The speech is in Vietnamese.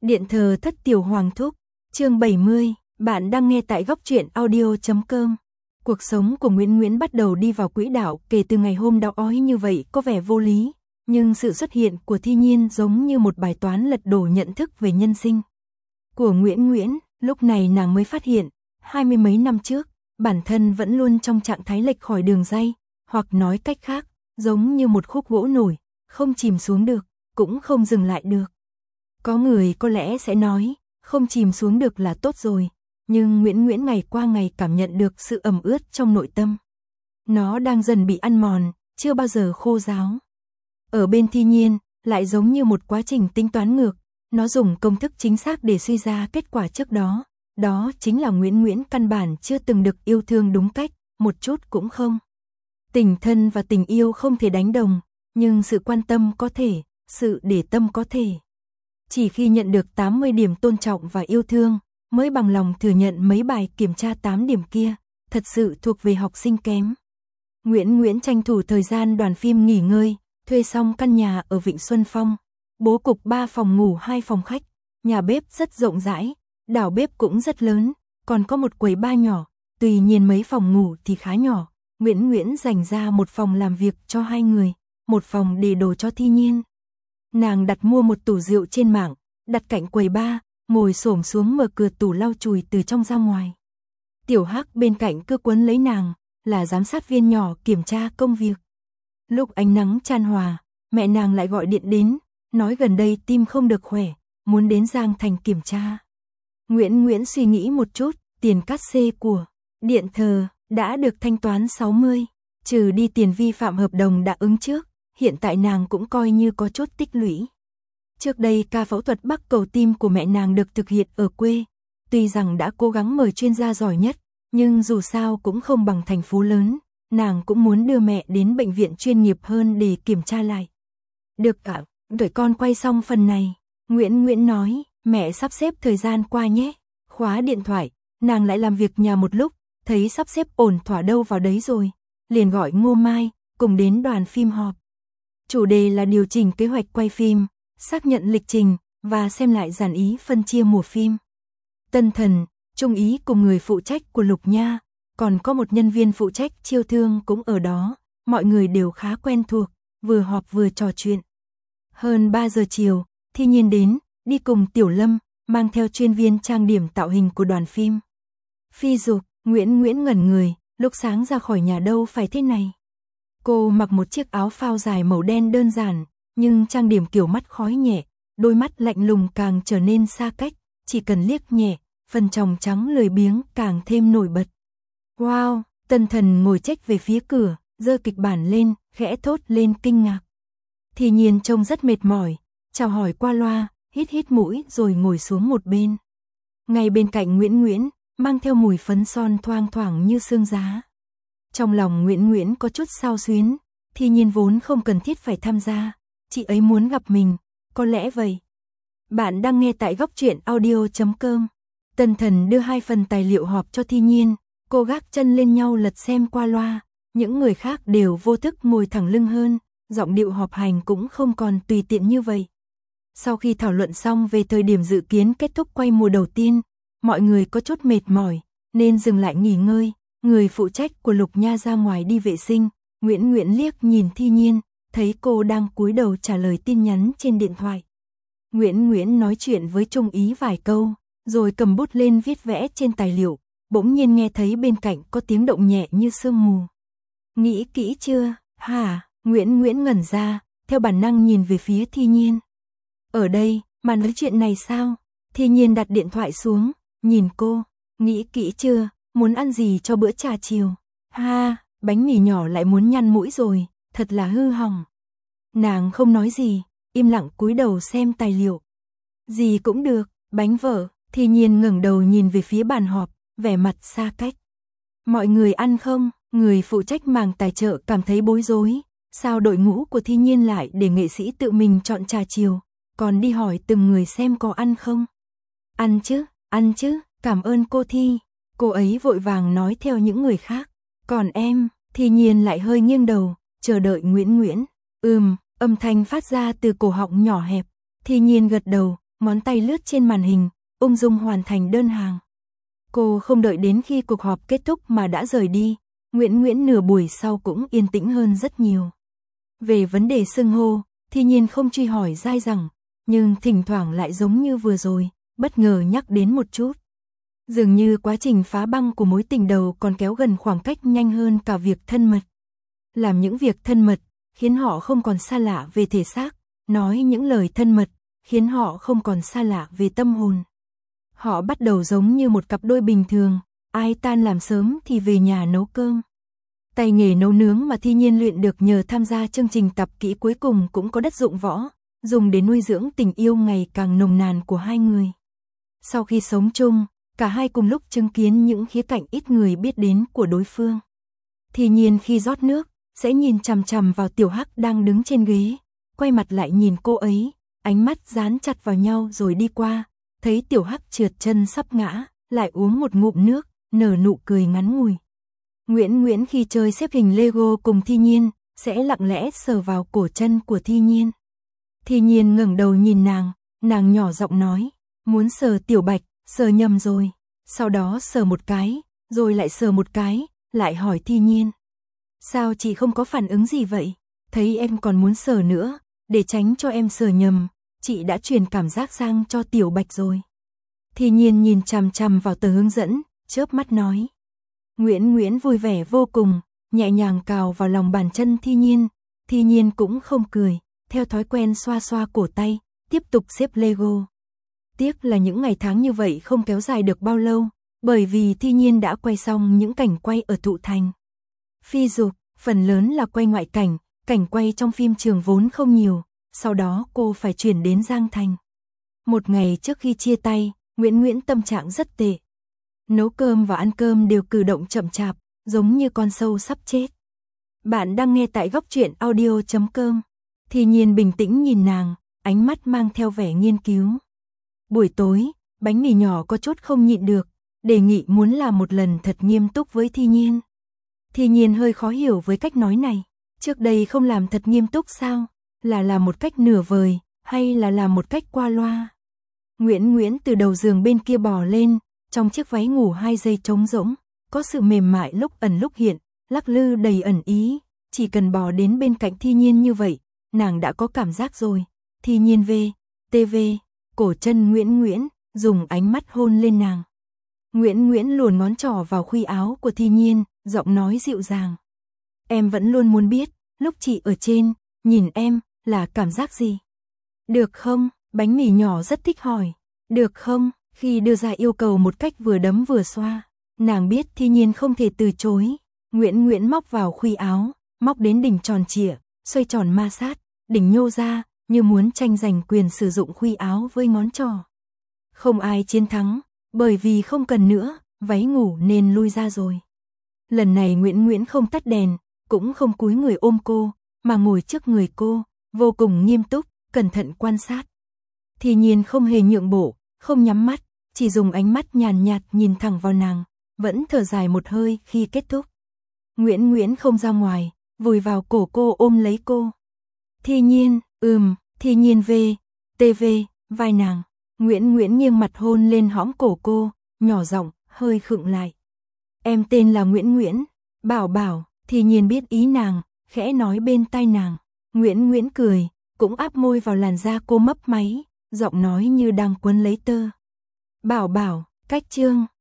Điện thờ thất tiểu hoàng thúc, chương 70, bạn đang nghe tại góc truyện audio.com. Cuộc sống của Nguyễn Nguyễn bắt đầu đi vào quỹ đạo kể từ ngày hôm đau ói như vậy có vẻ vô lý, nhưng sự xuất hiện của Thi Nhiên giống như một bài toán lật đổ nhận thức về nhân sinh của Nguyễn Nguyễn. Lúc này nàng mới phát hiện, 20 mấy năm trước, bản thân vẫn luôn trong trạng thái lệch khỏi đường ray, hoặc nói cách khác, giống như một khúc gỗ nổi, không chìm xuống được, cũng không dừng lại được. Có người có lẽ sẽ nói, không chìm xuống được là tốt rồi, nhưng Nguyễn Nguyễn ngày qua ngày cảm nhận được sự ẩm ướt trong nội tâm. Nó đang dần bị ăn mòn, chưa bao giờ khô ráo. Ở bên Thi Nhiên, lại giống như một quá trình tính toán ngược, nó dùng công thức chính xác để suy ra kết quả trước đó. Đó chính là Nguyễn Nguyễn căn bản chưa từng được yêu thương đúng cách, một chút cũng không. Tình thân và tình yêu không thể đánh đồng, nhưng sự quan tâm có thể, sự để tâm có thể. Chỉ khi nhận được 80 điểm tôn trọng và yêu thương, mới bằng lòng thừa nhận mấy bài kiểm tra 8 điểm kia, thật sự thuộc về học sinh kém. Nguyễn Nguyễn tranh thủ thời gian đoàn phim nghỉ ngơi, thuê xong căn nhà ở Vịnh Xuân Phong. Bố cục 3 phòng ngủ 2 phòng khách, nhà bếp rất rộng rãi, đảo bếp cũng rất lớn, còn có một quầy bar nhỏ, tuy nhiên mấy phòng ngủ thì khá nhỏ. Nguyễn Nguyễn dành ra một phòng làm việc cho 2 người, một phòng để đồ cho Thi Nhiên. Nàng đặt mua một tủ rượu trên mạng, đặt cạnh quầy bar, ngồi xổm xuống mở cửa tủ lau chùi từ trong ra ngoài. Tiểu Hắc bên cạnh cứ quấn lấy nàng, là giám sát viên nhỏ kiểm tra công việc. Lúc ánh nắng chan hòa, mẹ nàng lại gọi điện đến, nói gần đây tim không được khỏe, muốn đến Giang Thành kiểm tra. Nguyễn Nguyễn suy nghĩ một chút, tiền cát xê của điện thờ đã được thanh toán 60, trừ đi tiền vi phạm hợp đồng đã ứng trước, hiện tại nàng cũng coi như có chút tích lũy. Trước đây ca phẫu thuật bắc cầu tim của mẹ nàng được thực hiện ở quê, tuy rằng đã cố gắng mời chuyên gia giỏi nhất, nhưng dù sao cũng không bằng thành phố lớn, nàng cũng muốn đưa mẹ đến bệnh viện chuyên nghiệp hơn để kiểm tra lại. Được ạ, đợi con quay xong phần này, Nguyễn Nguyễn nói, mẹ sắp xếp thời gian qua nhé. Khóa điện thoại, nàng lại làm việc nhà một lúc, thấy sắp xếp ổn thỏa đâu vào đấy rồi, liền gọi Ngô Mai, cùng đến đoàn phim họp. Chủ đề là điều chỉnh kế hoạch quay phim, xác nhận lịch trình, và xem lại dàn ý phân chia mùa phim. Tân Thần, Trung Ý cùng người phụ trách của Lục Nha, còn có một nhân viên phụ trách chiêu thương cũng ở đó, mọi người đều khá quen thuộc, vừa họp vừa trò chuyện. Hơn 3 giờ chiều, Thi Nhiên đến, đi cùng Tiểu Lâm, mang theo chuyên viên trang điểm tạo hình của đoàn phim. Phi Dục, Nguyễn Nguyễn ngẩn người, lúc sáng ra khỏi nhà đâu phải thế này. Cô mặc một chiếc áo phao dài màu đen đơn giản, nhưng trang điểm kiểu mắt khói nhẹ, đôi mắt lạnh lùng càng trở nên xa cách, chỉ cần liếc nhẹ, phần tròng trắng lười biếng càng thêm nổi bật. Wow, Tân Thần ngồi chếch về phía cửa, giơ kịch bản lên, khẽ thốt lên kinh ngạc. Thi Nhiên trông rất mệt mỏi, chào hỏi qua loa, hít hít mũi rồi ngồi xuống một bên. Ngay bên cạnh Nguyễn Nguyễn, mang theo mùi phấn son thoang thoảng như sương giá. Trong lòng Nguyễn Nguyễn có chút xao xuyến, Thi Nhiên vốn không cần thiết phải tham gia, chị ấy muốn gặp mình, có lẽ vậy. Bạn đang nghe tại góc truyện audio.com. Tân Thần đưa 2 phần tài liệu họp cho Thi Nhiên, cô gác chân lên nhau lật xem qua loa, những người khác đều vô thức ngồi thẳng lưng hơn, giọng điệu họp hành cũng không còn tùy tiện như vậy. Sau khi thảo luận xong về thời điểm dự kiến kết thúc quay mùa đầu tiên, mọi người có chút mệt mỏi, nên dừng lại nghỉ ngơi. Người phụ trách của Lục Nha ra ngoài đi vệ sinh, Nguyễn Nguyễn liếc nhìn Thi Nhiên, thấy cô đang cúi đầu trả lời tin nhắn trên điện thoại. Nguyễn Nguyễn nói chuyện với Trung Ý vài câu, rồi cầm bút lên viết vẽ trên tài liệu, bỗng nhiên nghe thấy bên cạnh có tiếng động nhẹ như sương mù. Nghĩ kỹ chưa? Hả? Nguyễn Nguyễn ngẩn ra, theo bản năng nhìn về phía Thi Nhiên. Ở đây, mà nói chuyện này sao? Thi Nhiên đặt điện thoại xuống, nhìn cô, nghĩ kỹ chưa? Muốn ăn gì cho bữa trà chiều? Ha, bánh mì nhỏ lại muốn nhăn mũi rồi, thật là hư hỏng. Nàng không nói gì, im lặng cúi đầu xem tài liệu. Gì cũng được, bánh vở. Thi Nhiên ngẩng đầu nhìn về phía bàn họp, vẻ mặt xa cách. Mọi người ăn không? Người phụ trách mảng tài trợ cảm thấy bối rối. Sao đội ngũ của Thi Nhiên lại để nghệ sĩ tự mình chọn trà chiều, còn đi hỏi từng người xem có ăn không? Ăn chứ, cảm ơn cô Thi. Cô ấy vội vàng nói theo những người khác. Còn em, Thi Nhiên lại hơi nghiêng đầu, chờ đợi Nguyễn Nguyễn. Âm thanh phát ra từ cổ họng nhỏ hẹp. Thi Nhiên gật đầu, ngón tay lướt trên màn hình, ung dung hoàn thành đơn hàng. Cô không đợi đến khi cuộc họp kết thúc mà đã rời đi, Nguyễn nửa buổi sau cũng yên tĩnh hơn rất nhiều. Về vấn đề xưng hô, Thi Nhiên không truy hỏi dai dẳng, nhưng thỉnh thoảng lại giống như vừa rồi, bất ngờ nhắc đến một chút. Dường như quá trình phá băng của mối tình đầu còn kéo gần khoảng cách nhanh hơn cả việc thân mật. Làm những việc thân mật, khiến họ không còn xa lạ về thể xác, nói những lời thân mật, khiến họ không còn xa lạ về tâm hồn. Họ bắt đầu giống như một cặp đôi bình thường, ai tan làm sớm thì về nhà nấu cơm. Tay nghề nấu nướng mà Thi Nhiên luyện được nhờ tham gia chương trình tập kỹ cuối cùng cũng có đất dụng võ, dùng để nuôi dưỡng tình yêu ngày càng nồng nàn của hai người. Sau khi sống chung, cả hai cùng lúc chứng kiến những khía cạnh ít người biết đến của đối phương. Thi Nhiên khi rót nước, sẽ nhìn chằm chằm vào Tiểu Hắc đang đứng trên ghế, quay mặt lại nhìn cô ấy, ánh mắt dán chặt vào nhau rồi đi qua, thấy Tiểu Hắc trượt chân sắp ngã, lại uống một ngụm nước, nở nụ cười ngắn ngủi. Nguyễn khi chơi xếp hình Lego cùng Thi Nhiên, sẽ lặng lẽ sờ vào cổ chân của Thi Nhiên. Thi Nhiên ngẩng đầu nhìn nàng nhỏ giọng nói, muốn sờ Tiểu Bạch, sờ nhầm rồi. Sau đó sờ một cái, rồi lại sờ một cái, lại hỏi Thi Nhiên. Sao chị không có phản ứng gì vậy? Thấy em còn muốn sờ nữa, để tránh cho em sờ nhầm, chị đã truyền cảm giác sang cho Tiểu Bạch rồi. Thi Nhiên nhìn chằm chằm vào tờ hướng dẫn, chớp mắt nói. Nguyễn vui vẻ vô cùng, nhẹ nhàng cào vào lòng bàn chân Thi Nhiên. Thi Nhiên cũng không cười, theo thói quen xoa xoa cổ tay, tiếp tục xếp Lego. Tiếc là những ngày tháng như vậy không kéo dài được bao lâu, bởi vì Thi Nhiên đã quay xong những cảnh quay ở Thụ Thành. Phi Dục, phần lớn là quay ngoại cảnh, cảnh quay trong phim trường vốn không nhiều, sau đó cô phải chuyển đến Giang Thành. Một ngày trước khi chia tay, Nguyễn tâm trạng rất tệ. Nấu cơm và ăn cơm đều cử động chậm chạp, giống như con sâu sắp chết. Bạn đang nghe tại góc truyện audio.com. Thi Nhiên bình tĩnh nhìn nàng, ánh mắt mang theo vẻ nghiên cứu. Buổi tối, bánh mì nhỏ có chút không nhịn được, đề nghị muốn làm một lần thật nghiêm túc với Thi Nhiên. Thi Nhiên hơi khó hiểu với cách nói này. Trước đây không làm thật nghiêm túc sao? Là làm một cách nửa vời, hay là làm một cách qua loa? Nguyễn từ đầu giường bên kia bò lên, trong chiếc váy ngủ 2 giây trống rỗng, có sự mềm mại lúc ẩn lúc hiện, lắc lư đầy ẩn ý. Chỉ cần bò đến bên cạnh Thi Nhiên như vậy, nàng đã có cảm giác rồi. Thi Nhiên TV, cổ chân Nguyễn, dùng ánh mắt hôn lên nàng. Nguyễn luồn ngón trỏ vào khuy áo của Thi Nhiên, giọng nói dịu dàng. Em vẫn luôn muốn biết, lúc chị ở trên, nhìn em, là cảm giác gì? Được không? Bánh mì nhỏ rất thích hỏi. Được không? Khi đưa ra yêu cầu một cách vừa đấm vừa xoa, nàng biết Thi Nhiên không thể từ chối. Nguyễn móc vào khuy áo, móc đến đỉnh tròn trịa, xoay tròn ma sát, đỉnh nhô ra, như muốn tranh giành quyền sử dụng khuy áo với ngón trỏ. Không ai chiến thắng, bởi vì không cần nữa, váy ngủ nên lui ra rồi. Lần này Nguyễn không tắt đèn, cũng không cúi người ôm cô, mà ngồi trước người cô, vô cùng nghiêm túc, cẩn thận quan sát. Thi Nhiên không hề nhượng bộ, không nhắm mắt, chỉ dùng ánh mắt nhàn nhạt nhìn thẳng vào nàng, vẫn thở dài một hơi khi kết thúc. Nguyễn không ra ngoài, vùi vào cổ cô ôm lấy cô. Thi Nhiên, Thi Nhiên TV, vai nàng. Nguyễn nghiêng mặt hôn lên hõm cổ cô, nhỏ giọng, hơi khựng lại. Em tên là Nguyễn. Bảo, Thi Nhiên biết ý nàng, khẽ nói bên tai nàng. Nguyễn cười, cũng áp môi vào làn da cô mấp máy, giọng nói như đang quấn lấy tơ. Bảo, cách chương.